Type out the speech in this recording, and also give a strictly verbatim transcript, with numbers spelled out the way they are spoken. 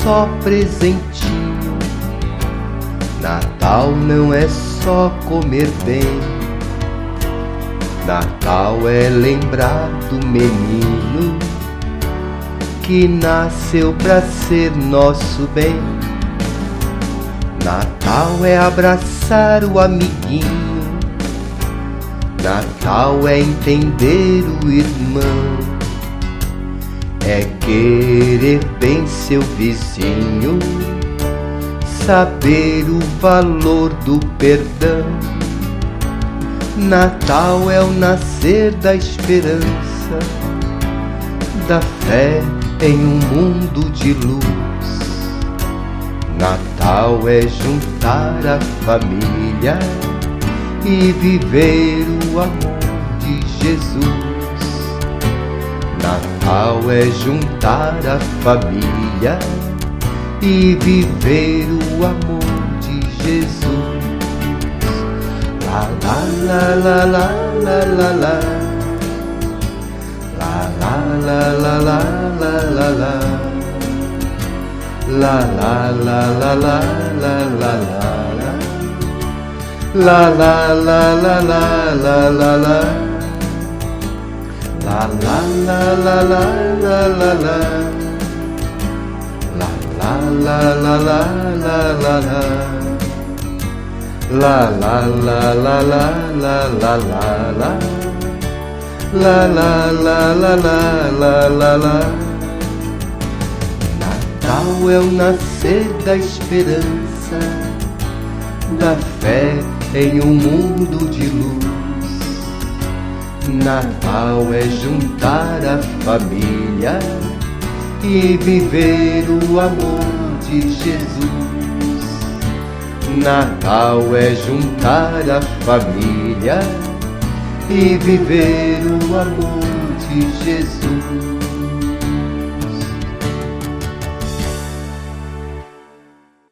só presentinho. Natal não é só comer bem. Natal é lembrar do menino que nasceu pra ser nosso bem. Natal é abraçar o amiguinho. Natal é entender o irmão. É querer bem seu vizinho, saber o valor do perdão. Natal é o nascer da esperança, da fé em um mundo de luz. Natal é juntar a família e viver o amor de Jesus. Natal é juntar a família e viver o amor de Jesus. La la la la la la la la. La la la la la la la la. La la la la la la la la. La la la la la la la la. La la la la la la la la. La la la la la la la la. La la la la la la la la la. La la la la la la la la. Natal é o nascer da esperança, da fé em um mundo de luz. Natal é juntar a família e viver o amor de Jesus. Natal é juntar a família e viver o amor de Jesus.